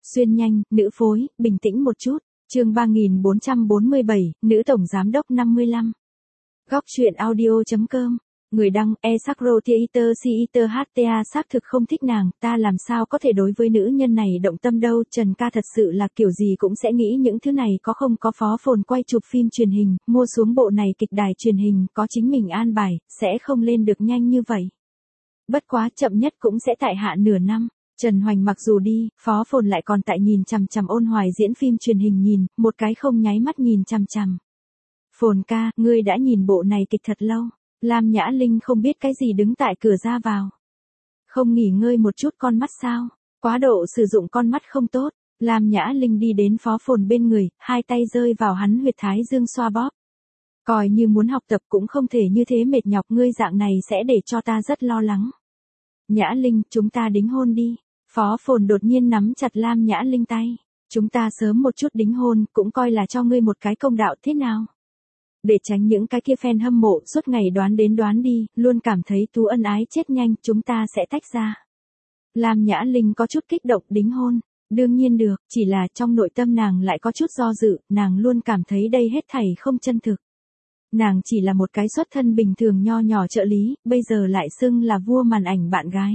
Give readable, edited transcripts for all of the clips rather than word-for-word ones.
Xuyên nhanh, nữ phối, bình tĩnh một chút. Chương 3447, nữ tổng giám đốc 55. Góc truyện audio.com. Người đăng, Esakro Theater Theater HTA xác thực không thích nàng, ta làm sao có thể đối với nữ nhân này động tâm đâu, Trần ca thật sự là kiểu gì cũng sẽ nghĩ những thứ này có không có phó phồn quay chụp phim truyền hình, mua xuống bộ này kịch đài truyền hình, có chính mình an bài, sẽ không lên được nhanh như vậy. Bất quá chậm nhất cũng sẽ tại hạ nửa năm. Trần Hoành mặc dù đi, phó phồn lại còn tại nhìn chằm chằm Ôn Hoài diễn phim truyền hình nhìn, một cái không nháy mắt nhìn chằm chằm. Phồn ca, ngươi đã nhìn bộ này kịch thật lâu. Lam Nhã Linh không biết cái gì đứng tại cửa ra vào. Không nghỉ ngơi một chút con mắt sao? Quá độ sử dụng con mắt không tốt. Lam Nhã Linh đi đến phó phồn bên người, hai tay rơi vào hắn huyệt thái dương xoa bóp. Coi như muốn học tập cũng không thể như thế mệt nhọc, ngươi dạng này sẽ để cho ta rất lo lắng. Nhã Linh, chúng ta đính hôn đi. Phó phồn đột nhiên nắm chặt Lam Nhã Linh tay. Chúng ta sớm một chút đính hôn, cũng coi là cho ngươi một cái công đạo thế nào? Để tránh những cái kia fan hâm mộ suốt ngày đoán đến đoán đi, luôn cảm thấy Tú ân ái chết nhanh, chúng ta sẽ tách ra. Lam Nhã Linh có chút kích động, đính hôn. Đương nhiên được, chỉ là trong nội tâm nàng lại có chút do dự, nàng luôn cảm thấy đây hết thảy không chân thực. Nàng chỉ là một cái xuất thân bình thường nho nhỏ trợ lý, bây giờ lại xưng là vua màn ảnh bạn gái.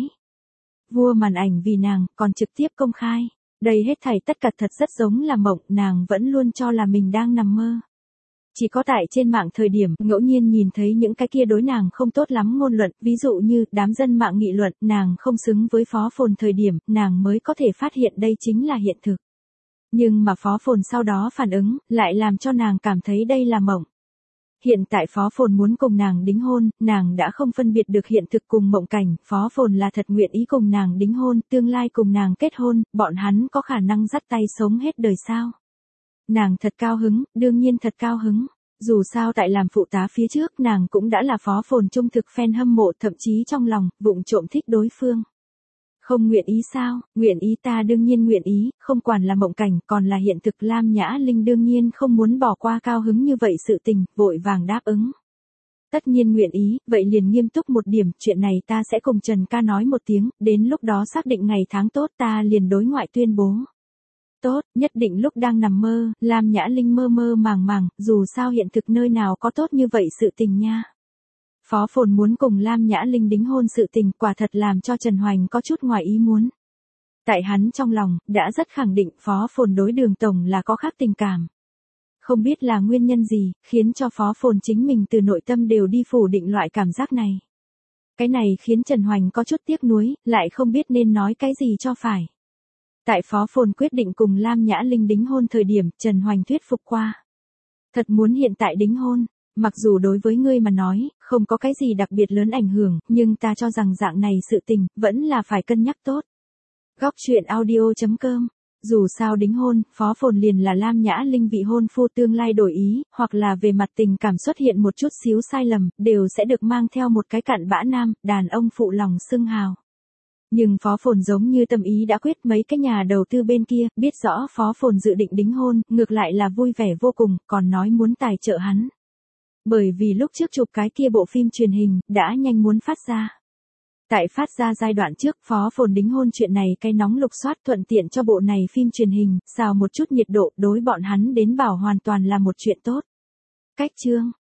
Vua màn ảnh vì nàng, còn trực tiếp công khai. Đây hết thảy tất cả thật rất giống là mộng, nàng vẫn luôn cho là mình đang nằm mơ. Chỉ có tại trên mạng thời điểm, ngẫu nhiên nhìn thấy những cái kia đối nàng không tốt lắm ngôn luận, ví dụ như, đám dân mạng nghị luận, nàng không xứng với phó phồn thời điểm, nàng mới có thể phát hiện đây chính là hiện thực. Nhưng mà phó phồn sau đó phản ứng, lại làm cho nàng cảm thấy đây là mộng. Hiện tại phó phồn muốn cùng nàng đính hôn, nàng đã không phân biệt được hiện thực cùng mộng cảnh, phó phồn là thật nguyện ý cùng nàng đính hôn, tương lai cùng nàng kết hôn, bọn hắn có khả năng dắt tay sống hết đời sao? Nàng thật cao hứng, đương nhiên thật cao hứng. Dù sao tại làm phụ tá phía trước nàng cũng đã là phó phồn trung thực fan hâm mộ, thậm chí trong lòng, vụng trộm thích đối phương. Không nguyện ý sao? Nguyện ý, ta đương nhiên nguyện ý, không quản là mộng cảnh còn là hiện thực. Lam Nhã Linh đương nhiên không muốn bỏ qua cao hứng như vậy sự tình, vội vàng đáp ứng. Tất nhiên nguyện ý, vậy liền nghiêm túc một điểm, chuyện này ta sẽ cùng Trần ca nói một tiếng, đến lúc đó xác định ngày tháng tốt ta liền đối ngoại tuyên bố. Tốt, nhất định. Lúc đang nằm mơ, Lam Nhã Linh mơ mơ màng màng, dù sao hiện thực nơi nào có tốt như vậy sự tình nha. Phó phồn muốn cùng Lam Nhã Linh đính hôn sự tình quả thật làm cho Trần Hoành có chút ngoài ý muốn. Tại hắn trong lòng, đã rất khẳng định phó phồn đối Đường tổng là có khác tình cảm. Không biết là nguyên nhân gì, khiến cho phó phồn chính mình từ nội tâm đều đi phủ định loại cảm giác này. Cái này khiến Trần Hoành có chút tiếc nuối, lại không biết nên nói cái gì cho phải. Tại phó phồn quyết định cùng Lam Nhã Linh đính hôn thời điểm, Trần Hoành thuyết phục qua. Thật muốn hiện tại đính hôn, mặc dù đối với ngươi mà nói, không có cái gì đặc biệt lớn ảnh hưởng, nhưng ta cho rằng dạng này sự tình, vẫn là phải cân nhắc tốt. Góc truyện audio.com. Dù sao đính hôn, phó phồn liền là Lam Nhã Linh vị hôn phu, tương lai đổi ý, hoặc là về mặt tình cảm xuất hiện một chút xíu sai lầm, đều sẽ được mang theo một cái cặn bã nam, đàn ông phụ lòng xưng hào. Nhưng phó phồn giống như tâm ý đã quyết, mấy cái nhà đầu tư bên kia, biết rõ phó phồn dự định đính hôn, ngược lại là vui vẻ vô cùng, còn nói muốn tài trợ hắn. Bởi vì lúc trước chụp cái kia bộ phim truyền hình, đã nhanh muốn phát ra. Tại phát ra giai đoạn trước, phó phồn đính hôn chuyện này cái nóng lục soát, thuận tiện cho bộ này phim truyền hình, xào một chút nhiệt độ, đối bọn hắn đến bảo hoàn toàn là một chuyện tốt. Cách chương.